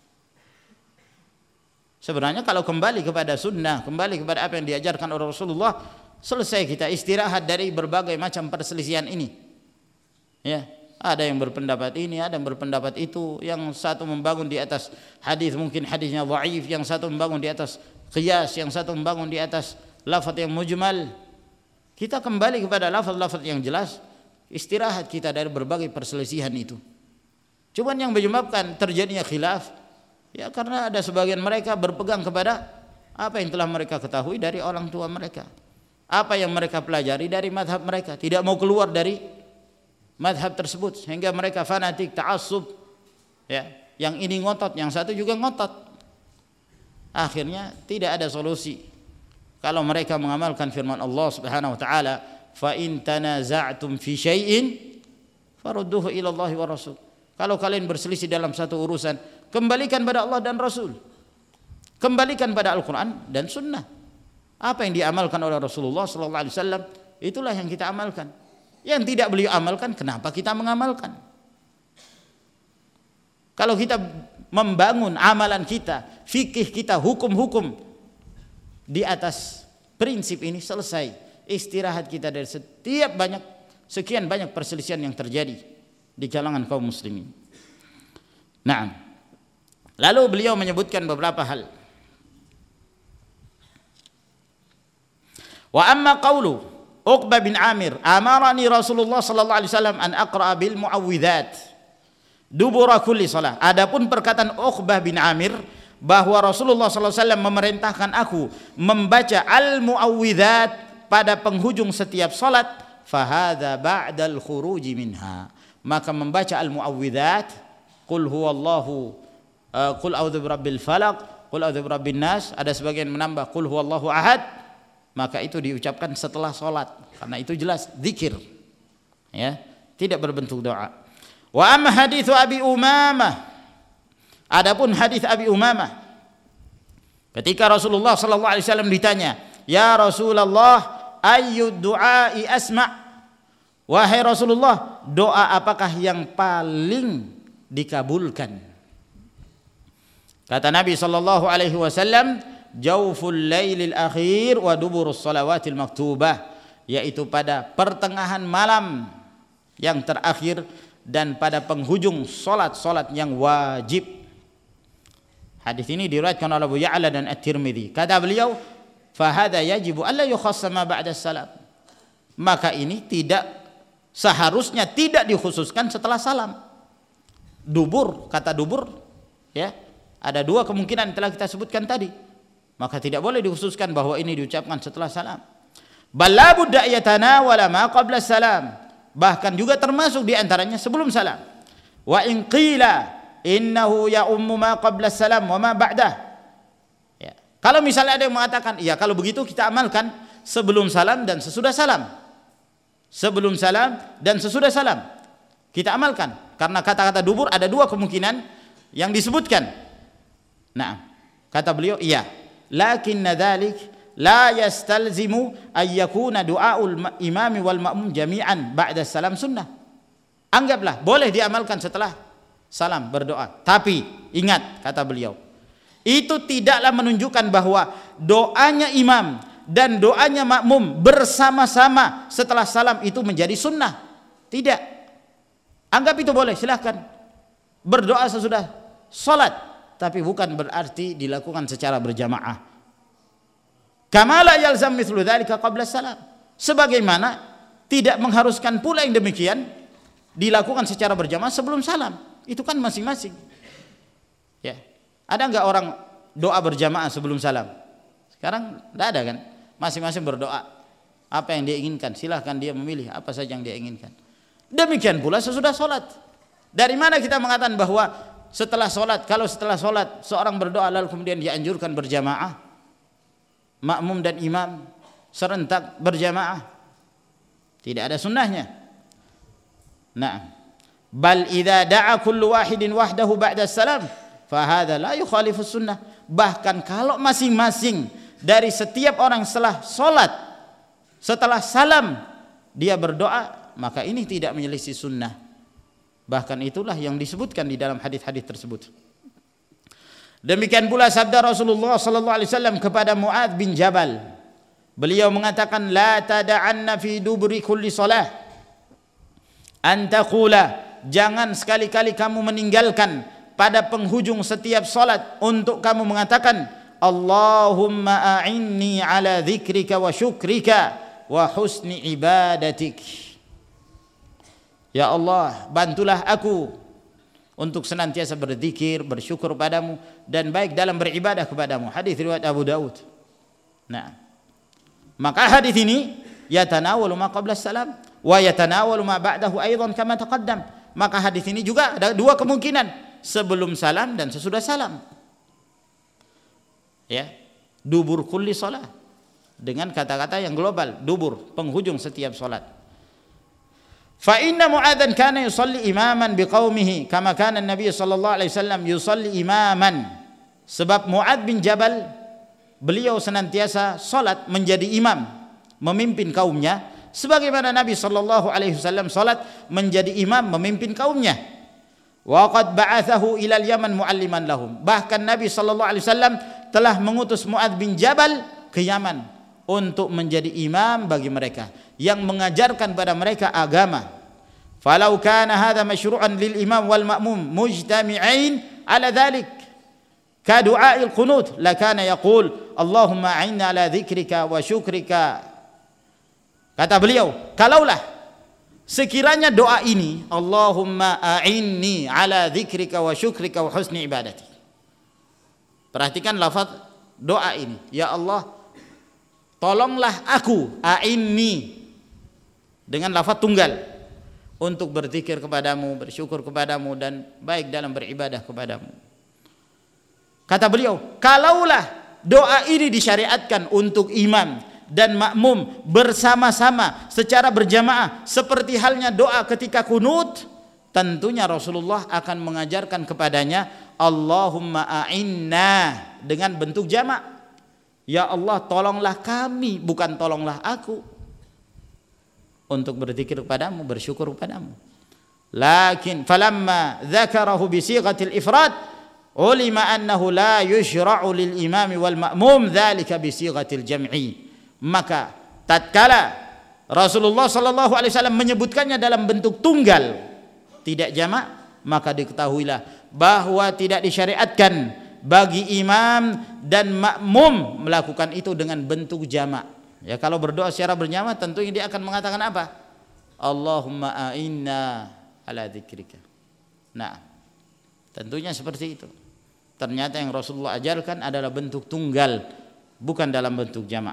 sebenarnya kalau kembali kepada sunnah, kembali kepada apa yang diajarkan oleh Rasulullah, selesai kita istirahat dari berbagai macam perselisihan ini. Ya, ada yang berpendapat ini, ada yang berpendapat itu, yang satu membangun di atas hadis mungkin hadisnya dhaif, yang satu membangun di atas qiyas, yang satu membangun di atas lafaz yang mujmal. Kita kembali kepada lafaz-lafaz yang jelas, istirahat kita dari berbagai perselisihan itu. Cuman yang menyebabkan terjadinya khilaf ya karena ada sebagian mereka berpegang kepada apa yang telah mereka ketahui dari orang tua mereka, apa yang mereka pelajari dari madhab mereka, tidak mau keluar dari madhab tersebut, sehingga mereka fanatik, ta'assub, ya, yang ini ngotot, yang satu juga ngotot. Akhirnya tidak ada solusi kalau mereka mengamalkan firman Allah Subhanahu wa taala, fa in tanaza'tum fi syai'in farudduhu ila Allah wa Rasul. Kalau kalian berselisih dalam satu urusan, kembalikan pada Allah dan Rasul, kembalikan pada Al-Quran dan Sunnah. Apa yang diamalkan oleh Rasulullah sallallahu alaihi wasallam, itulah yang kita amalkan. Yang tidak beliau amalkan, kenapa kita mengamalkan? Kalau kita membangun amalan kita, fikih kita, hukum-hukum di atas prinsip ini, selesai. Istirahat kita dari sekian banyak perselisihan yang terjadi di kalangan kaum muslimin. Nah, lalu beliau menyebutkan beberapa hal. Wa amma qawlu Uqbah bin Amir, amarani Rasulullah sallallahu alaihi wasallam an aqra bil muawwidzat dubura kulli shalah. Adapun perkataan Uqbah bin Amir bahwa Rasulullah sallallahu alaihi wasallam memerintahkan aku membaca al muawwidzat pada penghujung setiap salat, fahadza ba'dal khuruji minha. Maka membaca al muawwidzat, qul huwallahu, qul a'udzu birabbil falaq, qul a'udzu birabbin nas, ada sebagian menambah qul huwallahu ahad, maka itu diucapkan setelah sholat, karena itu jelas zikir, ya, tidak berbentuk doa. Wa amma hadithu Abi Umamah, adapun hadis Abi Umamah, ketika Rasulullah sallallahu alaihi wasallam ditanya, ya Rasulullah, ayyud du'ai asma', wahai Rasulullah, doa apakah yang paling dikabulkan? Kata Nabi sallallahu alaihi wasallam, jauful lailil akhir wa duburus salawatil maktubah, yaitu pada pertengahan malam yang terakhir dan pada penghujung salat-salat yang wajib. Hadis ini diriwayatkan oleh Abu Ya'la dan At-Tirmidzi. Kata beliau, fa hadza yajibu alla yukhassa ma ba'da salam. Maka ini seharusnya tidak dikhususkan setelah salam. Dubur, kata dubur, ya, ada dua kemungkinan yang telah kita sebutkan tadi. Maka tidak boleh dikhususkan bahwa ini diucapkan setelah salam. Balla budda yatanawala ma qabla salam, bahkan juga termasuk di antaranya sebelum salam. Wa in qila innahu ya ummu ma qabla salam wa ma ba'dah. Ya. Kalau misalnya ada yang mengatakan, ya kalau begitu kita amalkan sebelum salam dan sesudah salam. Sebelum salam dan sesudah salam kita amalkan, karena kata-kata dubur ada dua kemungkinan yang disebutkan. Nah, kata beliau, iya. Lakinna dzalik la yastalzimu ay yakuna du'aul imami wal ma'mum jami'an ba'da salam sunnah. Anggaplah boleh diamalkan setelah salam berdoa. Tapi ingat, kata beliau, itu tidaklah menunjukkan bahwa doanya imam dan doanya makmum bersama-sama setelah salam itu menjadi sunnah. Tidak. Anggap itu boleh, silahkan berdoa sesudah salat, tapi bukan berarti dilakukan secara berjamaah. Kama la yalzam mithlu dzalika qabla salam. Sebagaimana tidak mengharuskan pula yang demikian dilakukan secara berjamaah sebelum salam. Itu kan masing-masing. Ya. Ada enggak orang doa berjamaah sebelum salam? Sekarang enggak ada kan? Masing-masing berdoa apa yang dia inginkan. Silahkan dia memilih apa saja yang dia inginkan. Demikian pula sesudah salat. Dari mana kita mengatakan bahwa setelah salat, kalau setelah salat seorang berdoa lalu kemudian dianjurkan berjamaah, makmum dan imam serentak berjamaah? Tidak ada sunnahnya. Nah, bal idza da'a kullu wahidin wahdahu ba'da salam fa hadza la yukhalifu sunnah. Bahkan kalau masing-masing dari setiap orang setelah salat, setelah salam dia berdoa, maka ini tidak menyelisih sunnah. Bahkan itulah yang disebutkan di dalam hadis-hadis tersebut. Demikian pula sabda Rasulullah sallallahu alaihi wasallam kepada Muadz bin Jabal. Beliau mengatakan, la tada'anna fi duburi kulli salah an taqula, jangan sekali-kali kamu meninggalkan pada penghujung setiap salat untuk kamu mengatakan, Allahumma a'inni ala dzikrika wa syukrika wa husni ibadatik. Ya Allah, bantulah aku untuk senantiasa berzikir, bersyukur padamu dan baik dalam beribadah kepadamu. Hadis riwayat Abu Daud. Nah, maka hadis ini yatanawalu ma qabla salam wa yatanawalu ma ba'dahu aidan kama taqaddam. Maka hadis ini juga ada dua kemungkinan, sebelum salam dan sesudah salam. Ya, dubur kulli salat dengan kata-kata yang global, dubur, penghujung setiap salat. Fa inna Mu'adzan kana yusalli imaman biqaumihi kama kana Nabi sallallahu alaihi wasallam yusalli imaman. Sebab Mu'adz bin Jabal beliau senantiasa salat menjadi imam, memimpin kaumnya sebagaimana Nabi sallallahu alaihi wasallam salat menjadi imam, memimpin kaumnya. Wa qad ba'athahu ila al-Yaman mu'alliman lahum. Bahkan Nabi sallallahu alaihi wasallam telah mengutus Mu'adz bin Jabal ke Yaman untuk menjadi imam bagi mereka, yang mengajarkan pada mereka agama. Falau kana hadha masyru'an lil imam wal ma'mum mujtami'ain ala dhalik ka du'a'il qunut lakana yaqul Allahumma a'inna ala dzikrika wa syukrika. Kata beliau, kalaulah sekiranya doa ini, Allahumma a'inni ala dzikrika wa syukrika wa husni ibadati. Perhatikan lafaz doa ini, ya Allah, tolonglah aku, a'inni, dengan lafaz tunggal, untuk berzikir kepadamu, bersyukur kepadamu dan baik dalam beribadah kepadamu. Kata beliau, kalaulah doa ini disyariatkan untuk imam dan makmum bersama-sama secara berjamaah seperti halnya doa ketika kunut, tentunya Rasulullah akan mengajarkan kepadanya Allahumma a'inna dengan bentuk jamak. Ya Allah, tolonglah kami, bukan tolonglah aku, untuk berzikir kepadamu, bersyukur kepadamu. Lakin falamma dzakarahu bi sighatil ifrad ulima annahu la yushra'u lil imam wal ma'mum dzalika bi sighatil jam'i. Maka tatkala Rasulullah sallallahu alaihi wasallam menyebutkannya dalam bentuk tunggal, tidak jamak, maka diketahuilah bahwa tidak disyariatkan bagi imam dan makmum melakukan itu dengan bentuk jamak. Ya, kalau berdoa secara berjamaah tentunya dia akan mengatakan apa? Allahumma a'inna ala dzikrika. Nah, tentunya seperti itu. Ternyata yang Rasulullah ajarkan adalah bentuk tunggal, bukan dalam bentuk jamak.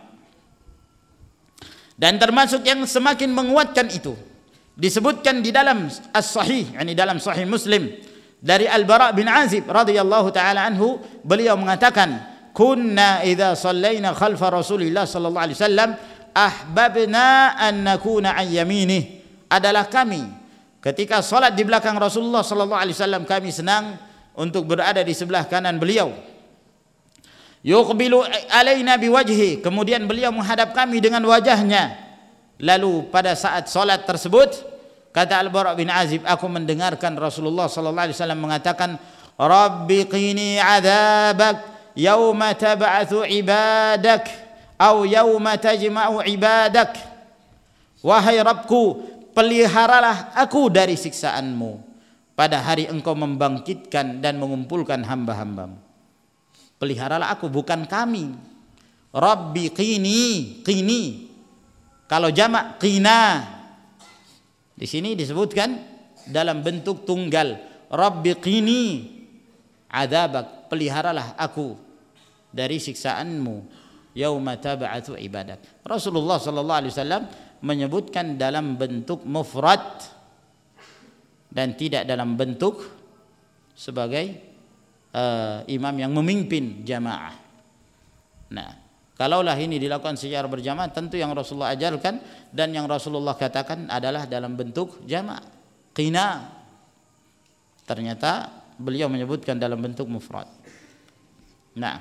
Dan termasuk yang semakin menguatkan itu disebutkan di dalam As-Sahih, yakni dalam Sahih Muslim, dari Al-Bara' bin Azib radhiyallahu taala anhu, beliau mengatakan, kunna idza shallaina khalfa Rasulillah sallallahu alaihi wasallam ahbabna an nakuna an yaminih. Adalah kami ketika salat di belakang Rasulullah sallallahu alaihi wasallam, kami senang untuk berada di sebelah kanan beliau. Yuqbilu alaina biwajhi, kemudian beliau menghadap kami dengan wajahnya. Lalu pada saat salat tersebut Kata Al-Bara' bin Azib, aku mendengarkan Rasulullah sallallahu alaihi wasallam mengatakan, Rabbi qini adzabak yauma tab'atsu ibadak atau yauma tajma'u ibadak. Wahai Rabbku, peliharalah aku dari siksaanmu pada hari engkau membangkitkan dan mengumpulkan hamba-hambamu. Peliharalah aku, bukan kami. Rabbi qini. Kalau jamak qina. Di sini disebutkan dalam bentuk tunggal. Rabbi qini adzabak, peliharalah aku dari siksaanmu yauma tab'atsu ibadak. Rasulullah sallallahu alaihi wasallam menyebutkan dalam bentuk mufrad dan tidak dalam bentuk sebagai imam yang memimpin jamaah. Nah, kalaulah ini dilakukan secara berjamaah, tentu yang Rasulullah ajarkan dan yang Rasulullah katakan adalah dalam bentuk jamaah. Qina. Ternyata beliau menyebutkan dalam bentuk mufrad. Nah,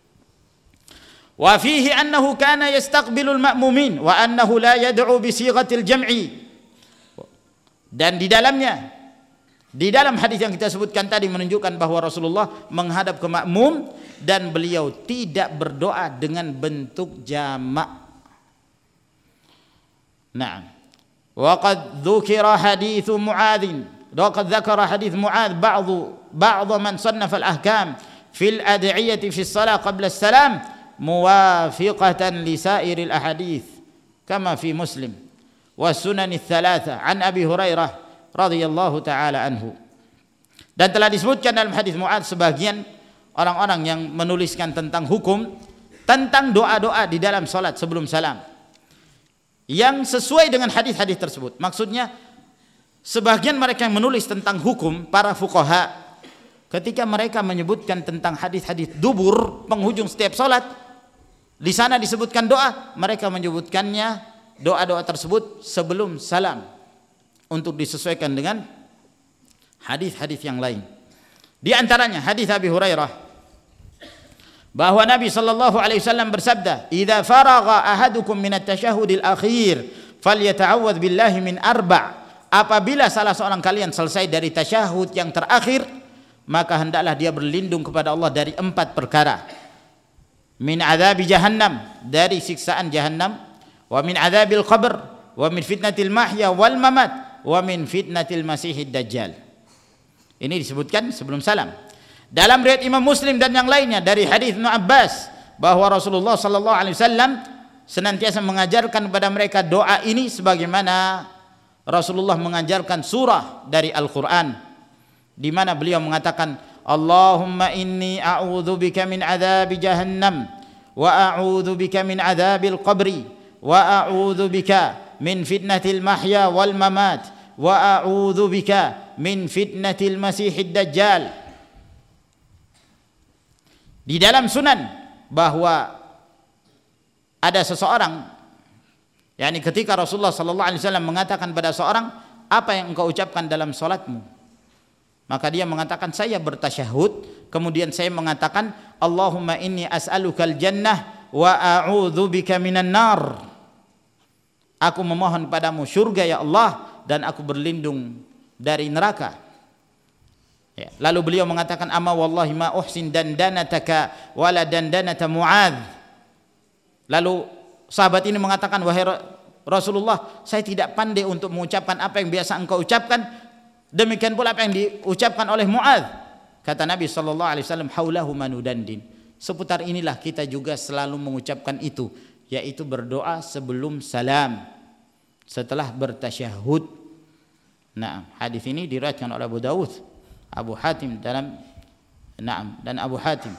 wa fihi annahu kana yastaqbilul ma'mumin wa annahu la yad'u bi sighatil jam'i. Dan di dalam hadis yang kita sebutkan tadi menunjukkan bahwa Rasulullah menghadap ke makmum dan beliau tidak berdoa dengan bentuk jamak. Nah, wa qad dzukira hadits Mu'adz. وقد ذكر حديث معاذ بعض من صنف الأحكام في الأدعية في الصلاة قبل السلام موافقة لسائر الأحاديث كما في مسلم والسنن الثلاثة عن أبي هريرة رضي الله تعالى عنه. Dan telah disebutkan dalam hadis Mu'adz sebagian orang-orang yang menuliskan tentang hukum tentang doa-doa di dalam salat sebelum salam yang sesuai dengan hadis-hadis tersebut. Maksudnya sebagian mereka yang menulis tentang hukum, para fuqaha, ketika mereka menyebutkan tentang hadis-hadis dubur, penghujung setiap salat, di sana disebutkan doa, mereka menyebutkannya doa-doa tersebut sebelum salam untuk disesuaikan dengan hadis-hadis yang lain. Di antaranya hadis Abi Hurairah bahwa Nabi sallallahu alaihi wasallam bersabda, "Idza faragha ahadukum min at-tashahhudil akhir falyata'awwadz billahi min arba'." Apabila salah seorang kalian selesai dari tasyahud yang terakhir, maka hendaklah dia berlindung kepada Allah dari 4 perkara. Min adzabi jahannam, dari siksaan jahannam, wa min adzabil qabr, wa min fitnatil mahya wal mamat, wa min fitnatil masihid dajjal. Ini disebutkan sebelum salam. Dalam riwayat Imam Muslim dan yang lainnya dari hadis Ibnu Abbas bahwa Rasulullah sallallahu alaihi wasallam senantiasa mengajarkan kepada mereka doa ini sebagaimana Rasulullah mengajarkan surah dari Al-Quran di mana beliau mengatakan, Allahumma inni a'udzubika min adzabi jahannam wa a'udzubika min adzabil qabri wa a'udzubika min fitnatil mahya wal mamat wa a'udzubika min fitnatil masihid dajjal. Di dalam sunan bahwa ada seseorang, yakni ketika Rasulullah sallallahu alaihi wasallam mengatakan pada seorang, apa yang engkau ucapkan dalam salatmu? Maka dia mengatakan, saya bertasyahud, kemudian saya mengatakan, Allahumma inni as'alukal jannah wa a'udzubika minan nar. Aku memohon padamu surga ya Allah dan aku berlindung dari neraka. Ya. Lalu beliau mengatakan, amma wallahi ma uhsin dandanataka wala dandanata Mu'adz. Lalu sahabat ini mengatakan, wahai Rasulullah, saya tidak pandai untuk mengucapkan apa yang biasa engkau ucapkan, demikian pula apa yang diucapkan oleh Mu'adz. Kata Nabi sallallahu alaihi wasallam, haulahu manudandin. Seputar inilah kita juga selalu mengucapkan itu, yaitu berdoa sebelum salam, setelah bertasyahud. Nah, hadis ini diriwayatkan oleh Abu Dawud, Abu Hatim dan Abu Hatim.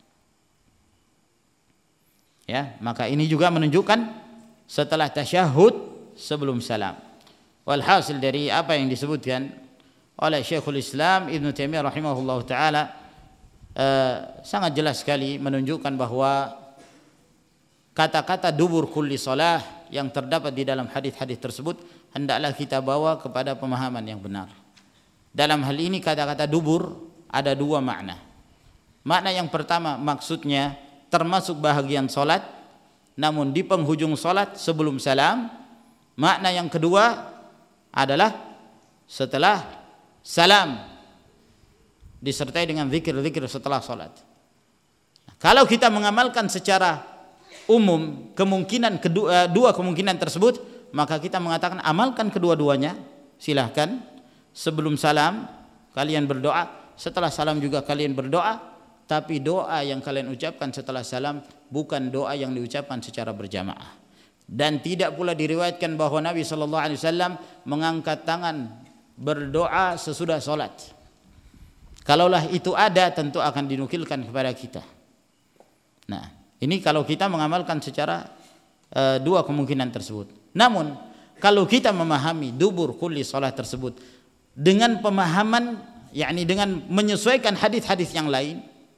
Ya, maka ini juga menunjukkan setelah tasyahud sebelum salam. Walhasil dari apa yang disebutkan oleh Syekhul Islam Ibnu Taimiyah rahimahullah taala sangat jelas sekali menunjukkan bahwa kata-kata dubur kulli salah yang terdapat di dalam hadis-hadis tersebut hendaklah kita bawa kepada pemahaman yang benar. Dalam hal ini kata-kata dubur ada 2 makna. Makna yang pertama maksudnya termasuk bahagian salat, namun di penghujung salat sebelum salam. Makna yang kedua adalah setelah salam, disertai dengan zikir-zikir setelah salat. Kalau kita mengamalkan secara umum kemungkinan dua kemungkinan tersebut, maka kita mengatakan amalkan kedua-duanya. Silahkan, sebelum salam kalian berdoa, setelah salam juga kalian berdoa, tapi doa yang kalian ucapkan setelah salam bukan doa yang diucapkan secara berjamaah. Dan tidak pula diriwayatkan bahwa Nabi SAW mengangkat tangan berdoa sesudah salat. Kalaulah itu ada, tentu akan dinukilkan kepada kita. Nah, ini kalau kita mengamalkan secara dua kemungkinan tersebut. Namun kalau kita memahami dubur kulli salat tersebut dengan pemahaman, yakni dengan menyesuaikan hadis-hadis yang lain,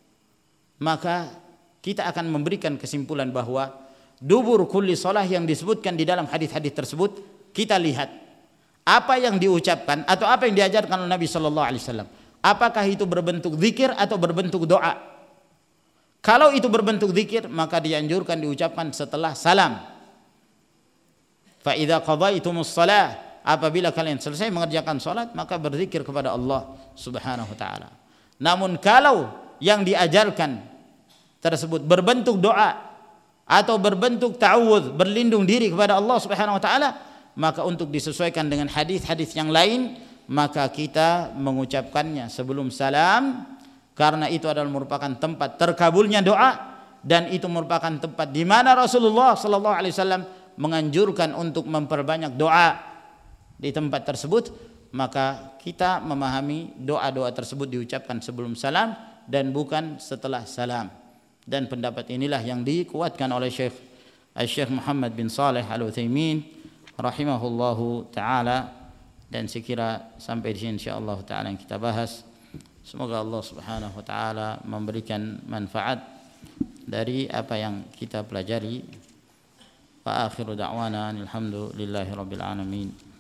maka kita akan memberikan kesimpulan bahwa dubur kulli salat yang disebutkan di dalam hadis-hadis tersebut, kita lihat apa yang diucapkan atau apa yang diajarkan oleh Nabi sallallahu alaihi wasallam. Apakah itu berbentuk zikir atau berbentuk doa? Kalau itu berbentuk zikir, maka dianjurkan diucapkan setelah salam. Fa idza qadaytumus shalah, apabila kalian selesai mengerjakan salat, maka berzikir kepada Allah Subhanahu wa taala. Namun kalau yang diajarkan tersebut berbentuk doa atau berbentuk ta'awudz, berlindung diri kepada Allah Subhanahu wa taala, maka untuk disesuaikan dengan hadis-hadis yang lain, maka kita mengucapkannya sebelum salam, karena itu adalah merupakan tempat terkabulnya doa, dan itu merupakan tempat di mana Rasulullah sallallahu alaihi wasallam menganjurkan untuk memperbanyak doa di tempat tersebut. Maka kita memahami doa-doa tersebut diucapkan sebelum salam dan bukan setelah salam. Dan pendapat inilah yang dikuatkan oleh Syekh Muhammad bin Shalih Al-Utsaimin rahimahullahu taala. Dan sekira sampai di sini insyaallah taala yang kita bahas. Semoga Allah Subhanahu wa taala memberikan manfaat dari apa yang kita pelajari. Wa akhiru da'wana alhamdulillahi rabbil alamin.